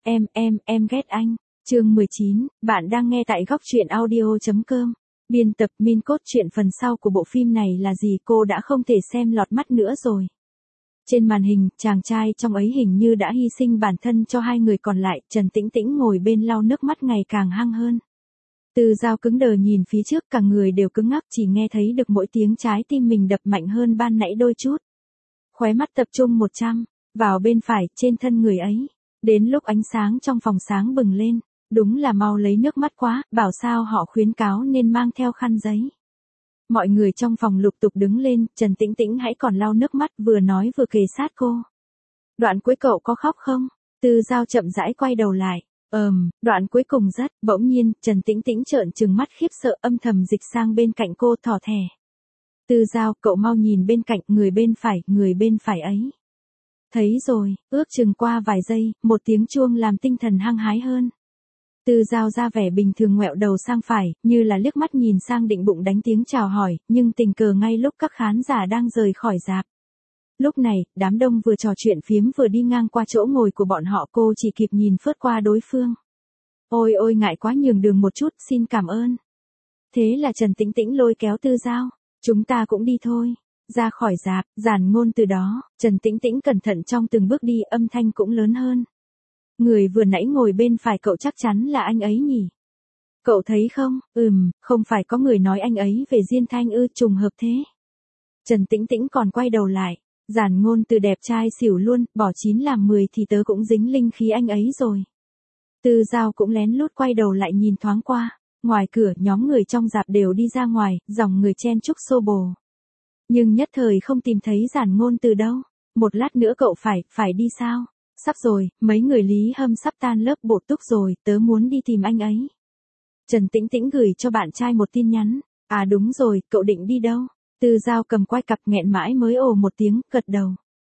Em ghét anh. Chương 19, bạn đang nghe tại góc truyện audio.com. Biên tập Min cốt truyện phần sau của bộ phim này là gì cô đã không thể xem lọt mắt nữa rồi. Trên màn hình, chàng trai trong ấy hình như đã hy sinh bản thân cho hai người còn lại, Trần Tĩnh Tĩnh ngồi bên lau nước mắt ngày càng hăng hơn. Từ Dao cứng đờ nhìn phía trước, cả người đều cứng ngắc, chỉ nghe thấy được mỗi tiếng trái tim mình đập mạnh hơn ban nãy đôi chút. Khóe mắt tập trung 100, vào bên phải, trên thân người ấy. Đến lúc ánh sáng trong phòng sáng bừng lên, đúng là mau lấy nước mắt quá, bảo sao họ khuyến cáo nên mang theo khăn giấy. Mọi người trong phòng lục tục đứng lên, Trần Tĩnh Tĩnh hãy còn lau nước mắt, vừa nói vừa kề sát cô. Đoạn cuối cậu có khóc không? Từ Dao chậm rãi quay đầu lại. Đoạn cuối cùng rất, bỗng nhiên, Trần Tĩnh Tĩnh trợn trừng mắt khiếp sợ, âm thầm dịch sang bên cạnh cô thỏ thẻ. Từ Dao, cậu mau nhìn bên cạnh, người bên phải ấy. Thấy rồi, ước chừng qua vài giây, một tiếng chuông làm tinh thần hăng hái hơn. Từ Dao ra vẻ bình thường ngoẹo đầu sang phải, như là liếc mắt nhìn sang định bụng đánh tiếng chào hỏi, nhưng tình cờ ngay lúc các khán giả đang rời khỏi rạp. Lúc này, đám đông vừa trò chuyện phiếm vừa đi ngang qua chỗ ngồi của bọn họ, cô chỉ kịp nhìn phớt qua đối phương. Ôi ôi, ngại quá, nhường đường một chút, xin cảm ơn. Thế là Trần Tĩnh Tĩnh lôi kéo Từ Dao, chúng ta cũng đi thôi. Ra khỏi rạp, giản ngôn từ đó, Trần Tĩnh Tĩnh cẩn thận trong từng bước đi, âm thanh cũng lớn hơn. Người vừa nãy ngồi bên phải cậu chắc chắn là anh ấy nhỉ? Cậu thấy không? Không phải có người nói anh ấy về Diên Thanh ư, trùng hợp thế. Trần Tĩnh Tĩnh còn quay đầu lại, giản ngôn từ đẹp trai xỉu luôn, bỏ 9 làm 10 thì tớ cũng dính linh khí anh ấy rồi. Từ Dao cũng lén lút quay đầu lại nhìn thoáng qua, ngoài cửa nhóm người trong rạp đều đi ra ngoài, dòng người chen chúc xô bồ. Nhưng nhất thời không tìm thấy giản ngôn từ đâu. Một lát nữa cậu phải đi sao? Sắp rồi, mấy người Lý Hâm sắp tan lớp bổ túc rồi, tớ muốn đi tìm anh ấy. Trần Tĩnh Tĩnh gửi cho bạn trai một tin nhắn. À đúng rồi, cậu định đi đâu? Từ Dao cầm quai cặp nghẹn mãi mới ồ một tiếng, gật đầu.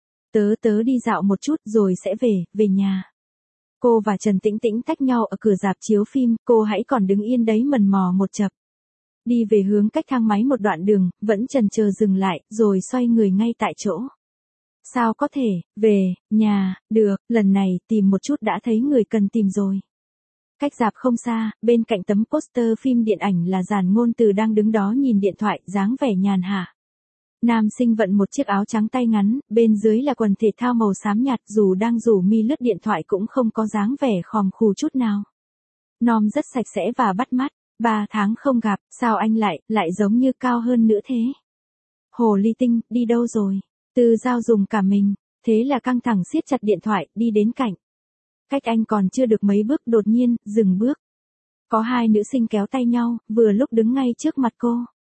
Tớ đi dạo một chút rồi sẽ về nhà. Cô và Trần Tĩnh Tĩnh tách nhau ở cửa rạp chiếu phim, cô hãy còn đứng yên đấy mần mò một chập. Đi về hướng cách thang máy một đoạn đường, vẫn chần chờ dừng lại, rồi xoay người ngay tại chỗ. Sao có thể, về nhà, được, lần này tìm một chút đã thấy người cần tìm rồi. Cách rạp không xa, bên cạnh tấm poster phim điện ảnh là giản ngôn từ đang đứng đó nhìn điện thoại, dáng vẻ nhàn hạ. Nam sinh vận một chiếc áo trắng tay ngắn, bên dưới là quần thể thao màu xám nhạt, dù đang rủ mi lướt điện thoại cũng không có dáng vẻ khòm khù chút nào. Nom rất sạch sẽ và bắt mắt. 3 tháng không gặp, sao anh lại giống như cao hơn nữa thế? Hồ ly tinh, đi đâu rồi? Từ Dao dùng cả mình, thế là căng thẳng siết chặt điện thoại, đi đến cạnh. Cách anh còn chưa được mấy bước, đột nhiên, dừng bước. Có hai nữ sinh kéo tay nhau, vừa lúc đứng ngay trước mặt cô.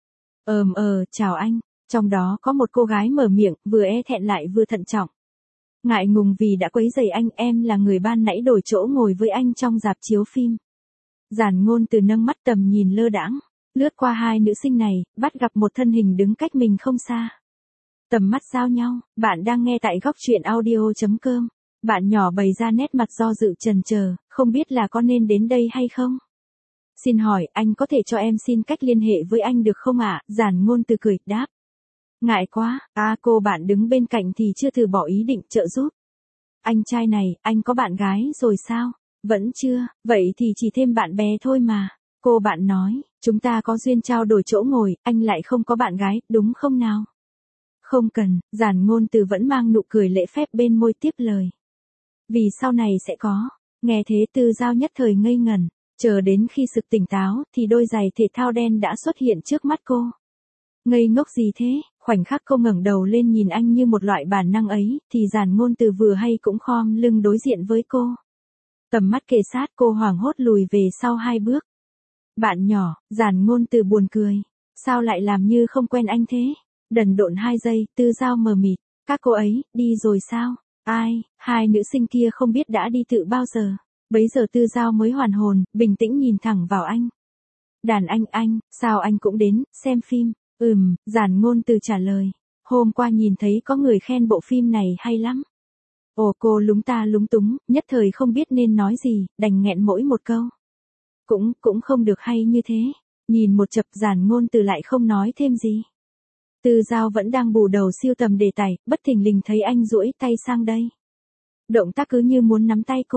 Chào anh, trong đó có một cô gái mở miệng, vừa e thẹn lại vừa thận trọng. Ngại ngùng vì đã quấy rầy anh, em là người ban nãy đổi chỗ ngồi với anh trong rạp chiếu phim. Giản ngôn từ nâng mắt tầm nhìn lơ đãng, lướt qua hai nữ sinh này, bắt gặp một thân hình đứng cách mình không xa. Tầm mắt giao nhau, bạn đang nghe tại góc truyện audio.com. Bạn nhỏ bày ra nét mặt do dự chần chờ, không biết là có nên đến đây hay không. Xin hỏi, anh có thể cho em xin cách liên hệ với anh được không ạ? Giản ngôn từ cười, đáp. Ngại quá, cô bạn đứng bên cạnh thì chưa từ bỏ ý định trợ giúp. Anh trai này, anh có bạn gái rồi sao? Vẫn chưa, vậy thì chỉ thêm bạn bè thôi mà. Cô bạn nói, chúng ta có duyên trao đổi chỗ ngồi, anh lại không có bạn gái, đúng không nào? Không cần, giản ngôn từ vẫn mang nụ cười lễ phép bên môi tiếp lời. Vì sau này sẽ có. Nghe thế Từ Dao nhất thời ngây ngẩn, chờ đến khi sực tỉnh táo thì đôi giày thể thao đen đã xuất hiện trước mắt cô. Ngây ngốc gì thế? Khoảnh khắc cô ngẩng đầu lên nhìn anh như một loại bản năng ấy, thì giản ngôn từ vừa hay cũng khom lưng đối diện với cô. Tầm mắt kề sát, cô hoảng hốt lùi về sau 2 bước. Bạn nhỏ, giản ngôn từ buồn cười. Sao lại làm như không quen anh thế? Đần độn 2 giây, Từ Dao mờ mịt. Các cô ấy, đi rồi sao? Ai? Hai nữ sinh kia không biết đã đi từ bao giờ. Bấy giờ Từ Dao mới hoàn hồn, bình tĩnh nhìn thẳng vào anh. Đàn anh, sao anh cũng đến, xem phim? Giản ngôn từ trả lời. Hôm qua nhìn thấy có người khen bộ phim này hay lắm. Ồ, cô lúng ta lúng túng, nhất thời không biết nên nói gì, đành nghẹn mỗi một câu. Cũng không được hay như thế. Nhìn một chập, giản ngôn từ lại không nói thêm gì. Từ Dao vẫn đang bù đầu siêu tầm đề tài, bất thình lình thấy anh duỗi tay sang đây. Động tác cứ như muốn nắm tay cô.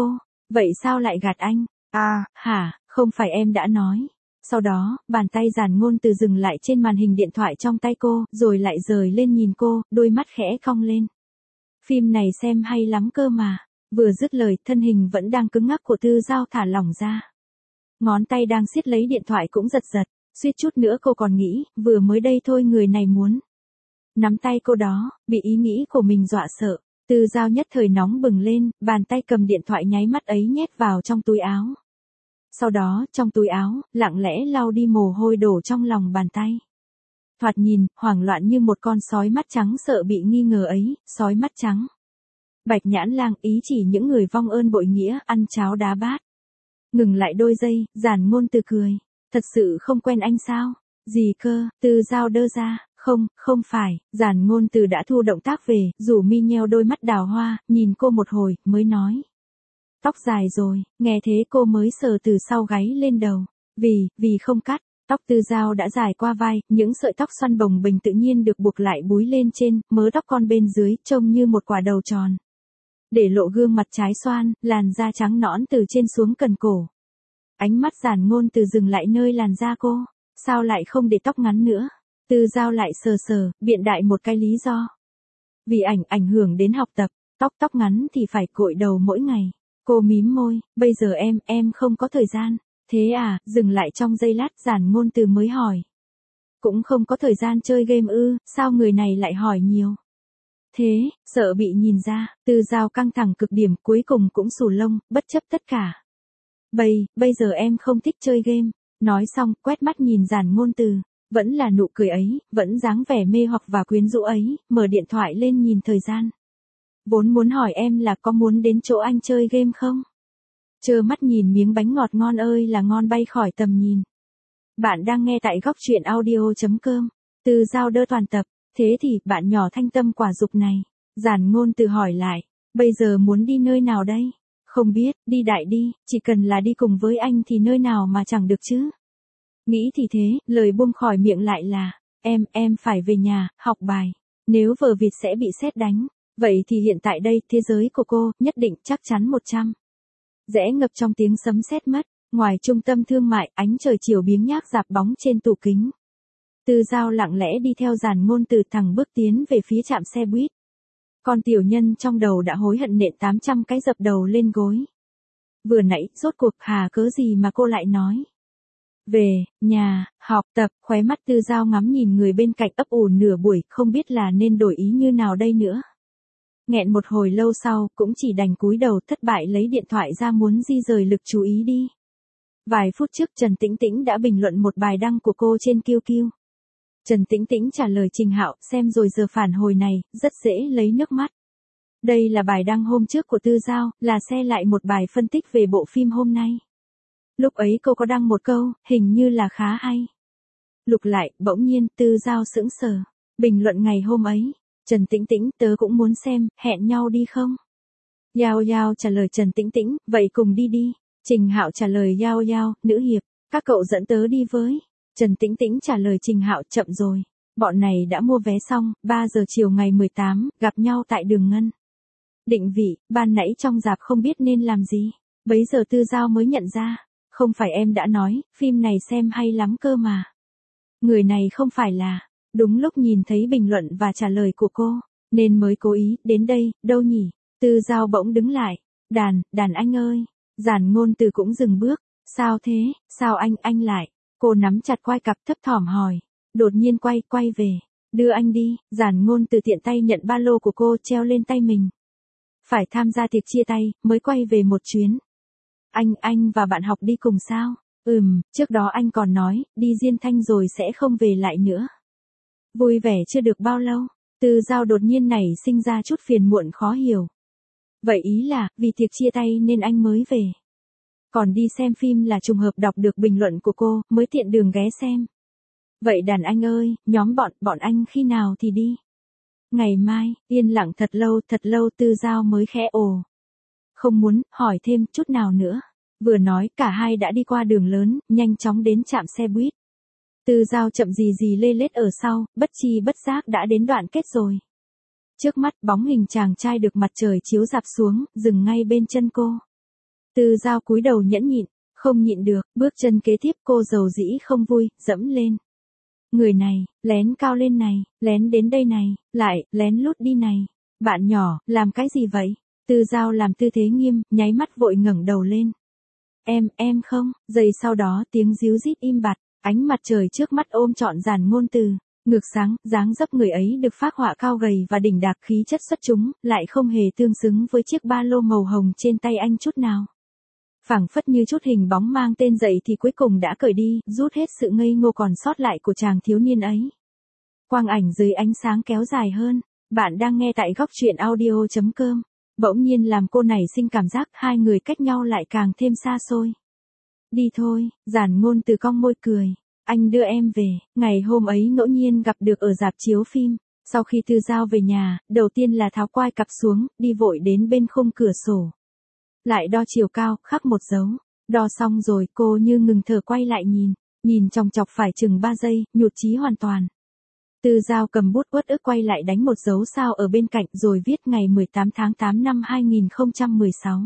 Vậy sao lại gạt anh? À, hả, không phải em đã nói. Sau đó, bàn tay Giản Ngôn Từ dừng lại trên màn hình điện thoại trong tay cô, rồi lại rời lên nhìn cô, đôi mắt khẽ cong lên. Phim này xem hay lắm cơ mà. Vừa dứt lời, thân hình vẫn đang cứng ngắc của Tư Giao thả lỏng ra. Ngón tay đang siết lấy điện thoại cũng giật giật, suýt chút nữa cô còn nghĩ, vừa mới đây thôi người này muốn nắm tay cô đó, bị ý nghĩ của mình dọa sợ. Tư Giao nhất thời nóng bừng lên, bàn tay cầm điện thoại nháy mắt ấy nhét vào trong túi áo. Sau đó, trong túi áo, lặng lẽ lau đi mồ hôi đổ trong lòng bàn tay. Thoạt nhìn, hoảng loạn như một con sói mắt trắng sợ bị nghi ngờ ấy, sói mắt trắng. Bạch Nhãn Lang ý chỉ những người vong ơn bội nghĩa, ăn cháo đá bát. Ngừng lại đôi giây, Giản Ngôn Từ cười. Thật sự không quen anh sao? Gì cơ? Tư Giao đơ ra. Không phải. Giản Ngôn Từ đã thu động tác về, rủ mi nheo đôi mắt đào hoa, nhìn cô một hồi, mới nói. Tóc dài rồi, nghe thế cô mới sờ từ sau gáy lên đầu. Vì không cắt. Tóc Tư Giao đã dài qua vai, những sợi tóc xoăn bồng bềnh tự nhiên được buộc lại búi lên trên, mớ tóc con bên dưới, trông như một quả đầu tròn. Để lộ gương mặt trái xoan, làn da trắng nõn từ trên xuống cần cổ. Ánh mắt Giản Ngôn Từ dừng lại nơi làn da cô, sao lại không để tóc ngắn nữa? Tư Giao lại sờ, biện đại một cái lý do. Vì ảnh hưởng đến học tập, tóc ngắn thì phải cội đầu mỗi ngày. Cô mím môi, bây giờ em không có thời gian. Thế à, dừng lại trong giây lát Giản Ngôn Từ mới hỏi. Cũng không có thời gian chơi game ư, sao người này lại hỏi nhiều? Thế, sợ bị nhìn ra, Tư Giao căng thẳng cực điểm cuối cùng cũng xù lông, bất chấp tất cả. Bây giờ em không thích chơi game. Nói xong, quét mắt nhìn Giản Ngôn Từ. Vẫn là nụ cười ấy, vẫn dáng vẻ mê hoặc và quyến rũ ấy, mở điện thoại lên nhìn thời gian. Vốn muốn hỏi em là có muốn đến chỗ anh chơi game không? Trơ mắt nhìn miếng bánh ngọt ngon ơi là ngon bay khỏi tầm nhìn. Bạn đang nghe tại góc truyện audio.com. Tư Giao đơ toàn tập. Thế thì, bạn nhỏ thanh tâm quả dục này. Giản Ngôn Từ hỏi lại. Bây giờ muốn đi nơi nào đây? Không biết, đi đại đi, chỉ cần là đi cùng với anh thì nơi nào mà chẳng được chứ. Nghĩ thì thế, lời buông khỏi miệng lại là. Em phải về nhà, học bài. Nếu vờ vịt sẽ bị sét đánh. Vậy thì hiện tại đây, thế giới của cô, nhất định, chắc chắn 100. Rẽ ngập trong tiếng sấm sét mất. Ngoài trung tâm thương mại, ánh trời chiều biếng nhác rạp bóng trên tủ kính. Tư Giao lặng lẽ đi theo Giản Ngôn Từ thẳng bước tiến về phía trạm xe buýt. Con tiểu nhân trong đầu đã hối hận nện 800 cái dập đầu lên gối. Vừa nãy, rốt cuộc hà cớ gì mà cô lại nói. Về, nhà, học tập, khóe mắt Tư Giao ngắm nhìn người bên cạnh ấp ủ nửa buổi, không biết là nên đổi ý như nào đây nữa. Nghẹn một hồi lâu sau, cũng chỉ đành cúi đầu thất bại lấy điện thoại ra muốn di rời lực chú ý đi. Vài phút trước Trần Tĩnh Tĩnh đã bình luận một bài đăng của cô trên QQ. Trần Tĩnh Tĩnh trả lời Trình Hạo, xem rồi giờ phản hồi này, rất dễ lấy nước mắt. Đây là bài đăng hôm trước của Tư Giao, là xe lại một bài phân tích về bộ phim hôm nay. Lúc ấy cô có đăng một câu, hình như là khá hay. Lục lại, bỗng nhiên, Tư Giao sững sờ. Bình luận ngày hôm ấy. Trần Tĩnh Tĩnh, tớ cũng muốn xem, hẹn nhau đi không? Yao trả lời Trần Tĩnh Tĩnh, vậy cùng đi đi. Trình Hạo trả lời Yao, nữ hiệp, các cậu dẫn tớ đi với. Trần Tĩnh Tĩnh trả lời Trình Hạo, chậm rồi. Bọn này đã mua vé xong, 3 giờ chiều ngày 18, gặp nhau tại đường Ngân. Định vị, ban nãy trong rạp không biết nên làm gì. Bấy giờ Tư Giao mới nhận ra. Không phải em đã nói, phim này xem hay lắm cơ mà. Người này không phải là. Đúng lúc nhìn thấy bình luận và trả lời của cô, nên mới cố ý, đến đây, đâu nhỉ? Tư Giao bỗng đứng lại. Đàn anh ơi. Giản Ngôn Từ cũng dừng bước. Sao thế, sao anh lại? Cô nắm chặt quai cặp thấp thỏm hỏi. Đột nhiên quay về. Đưa anh đi. Giản Ngôn Từ tiện tay nhận ba lô của cô treo lên tay mình. Phải tham gia tiệc chia tay, mới quay về một chuyến. Anh và bạn học đi cùng sao? Trước đó anh còn nói, đi Diên Thanh rồi sẽ không về lại nữa. Vui vẻ chưa được bao lâu, Tư Giao đột nhiên nảy sinh ra chút phiền muộn khó hiểu. Vậy ý là, vì tiệc chia tay nên anh mới về. Còn đi xem phim là trùng hợp đọc được bình luận của cô, mới tiện đường ghé xem. Vậy đàn anh ơi, nhóm bọn anh khi nào thì đi? Ngày mai, yên lặng thật lâu Tư Giao mới khẽ ồ. Không muốn hỏi thêm chút nào nữa. Vừa nói cả hai đã đi qua đường lớn, nhanh chóng đến trạm xe buýt. Tư Giao chậm gì lê lết ở sau, bất chi bất giác đã đến đoạn kết rồi. Trước mắt bóng hình chàng trai được mặt trời chiếu rạp xuống, dừng ngay bên chân cô. Tư Giao cúi đầu nhẫn nhịn, không nhịn được, bước chân kế tiếp cô dầu dĩ không vui, dẫm lên. Người này, lén cao lên này, lén đến đây này, lại, lén lút đi này. Bạn nhỏ, làm cái gì vậy? Tư Giao làm tư thế nghiêm, nháy mắt vội ngẩng đầu lên. Em không, giây sau đó tiếng ríu rít im bặt, ánh mặt trời trước mắt ôm trọn dàn ngôn từ. Ngược sáng, dáng dấp người ấy được phác họa cao gầy và đỉnh đạc khí chất xuất chúng, lại không hề tương xứng với chiếc ba lô màu hồng trên tay anh chút nào. Phảng phất như chút hình bóng mang tên dậy thì cuối cùng đã cởi đi, rút hết sự ngây ngô còn sót lại của chàng thiếu niên ấy. Quang ảnh dưới ánh sáng kéo dài hơn, bạn đang nghe tại góc truyện audio.com. Bỗng nhiên làm cô nảy sinh cảm giác hai người cách nhau lại càng thêm xa xôi. Đi thôi, giản ngôn từ cong môi cười. Anh đưa em về, ngày hôm ấy ngẫu nhiên gặp được ở rạp chiếu phim. Sau khi Tư Giao về nhà, đầu tiên là tháo quai cặp xuống, đi vội đến bên khung cửa sổ. Lại đo chiều cao, khắc một dấu. Đo xong rồi cô như ngừng thở quay lại nhìn chòng chọc phải chừng 3 giây, nhụt chí hoàn toàn. Tư Giao cầm bút uất ức quay lại đánh một dấu sao ở bên cạnh rồi viết ngày 18 tháng 8 năm 2016.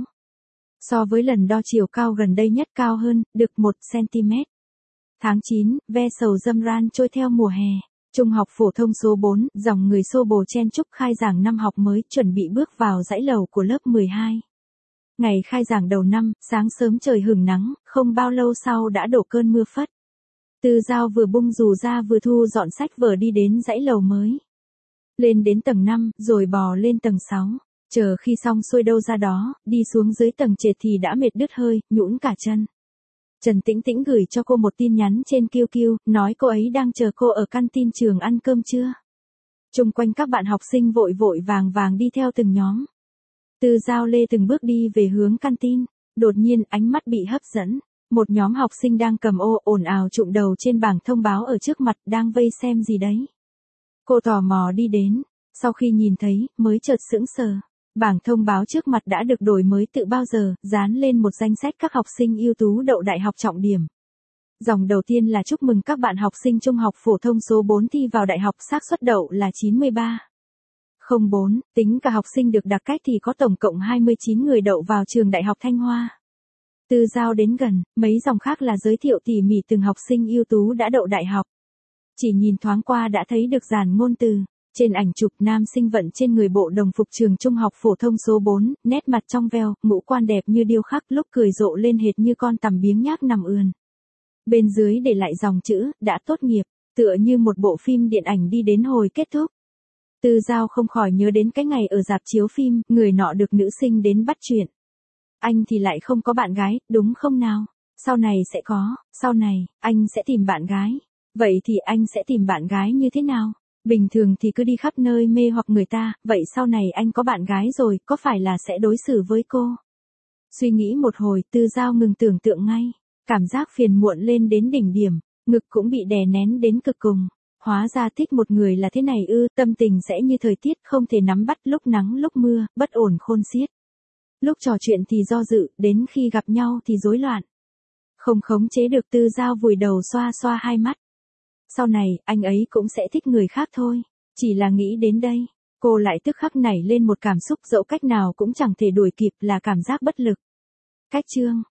So với lần đo chiều cao gần đây nhất cao hơn, được 1 cm. Tháng 9, ve sầu dâm ran trôi theo mùa hè. Trung học phổ thông số 4, dòng người xô bồ chen chúc khai giảng năm học mới chuẩn bị bước vào dãy lầu của lớp 12. Ngày khai giảng đầu năm, sáng sớm trời hửng nắng, không bao lâu sau đã đổ cơn mưa phất. Tư Giao vừa bung dù ra vừa thu dọn sách vở đi đến dãy lầu mới. Lên đến tầng 5, rồi bò lên tầng 6. Chờ khi xong xuôi đâu ra đó, đi xuống dưới tầng trệt thì đã mệt đứt hơi, nhũn cả chân. Trần Tĩnh Tĩnh gửi cho cô một tin nhắn trên QQ, nói cô ấy đang chờ cô ở căn tin trường ăn cơm trưa. Chung quanh các bạn học sinh vội vội vàng đi theo từng nhóm. Tư Giao lê từng bước đi về hướng căn tin, đột nhiên ánh mắt bị hấp dẫn. Một nhóm học sinh đang cầm ô ồn ào trụm đầu trên bảng thông báo ở trước mặt đang vây xem gì đấy. Cô tò mò đi đến, sau khi nhìn thấy, mới chợt sững sờ. Bảng thông báo trước mặt đã được đổi mới từ bao giờ, dán lên một danh sách các học sinh ưu tú đậu đại học trọng điểm. Dòng đầu tiên là chúc mừng các bạn học sinh trung học phổ thông số 4 thi vào đại học, xác suất đậu là 93,04, tính cả học sinh được đặc cách thì có tổng cộng 29 người đậu vào trường Đại học Thanh Hoa. Tư Giao đến gần, mấy dòng khác là giới thiệu tỉ mỉ từng học sinh ưu tú đã đậu đại học. Chỉ nhìn thoáng qua đã thấy được dàn ngôn từ. Trên ảnh chụp nam sinh vận trên người bộ đồng phục trường trung học phổ thông số 4, nét mặt trong veo, ngũ quan đẹp như điêu khắc, lúc cười rộ lên hệt như con tằm biếng nhác nằm ườn. Bên dưới để lại dòng chữ, đã tốt nghiệp, tựa như một bộ phim điện ảnh đi đến hồi kết thúc. Tư Giao không khỏi nhớ đến cái ngày ở rạp chiếu phim, người nọ được nữ sinh đến bắt chuyện. Anh thì lại không có bạn gái, đúng không nào? Sau này sẽ có, sau này, anh sẽ tìm bạn gái. Vậy thì anh sẽ tìm bạn gái như thế nào? Bình thường thì cứ đi khắp nơi mê hoặc người ta, vậy sau này anh có bạn gái rồi, có phải là sẽ đối xử với cô? Suy nghĩ một hồi, Tư Giao ngừng tưởng tượng ngay. Cảm giác phiền muộn lên đến đỉnh điểm, ngực cũng bị đè nén đến cực cùng. Hóa ra thích một người là thế này ư, tâm tình sẽ như thời tiết không thể nắm bắt, lúc nắng lúc mưa, bất ổn khôn xiết. Lúc trò chuyện thì do dự, đến khi gặp nhau thì rối loạn. Không khống chế được, Tư Giao vùi đầu xoa xoa hai mắt. Sau này, anh ấy cũng sẽ thích người khác thôi. Chỉ là nghĩ đến đây, cô lại tức khắc nảy lên một cảm xúc dẫu cách nào cũng chẳng thể đuổi kịp, là cảm giác bất lực. Cách chương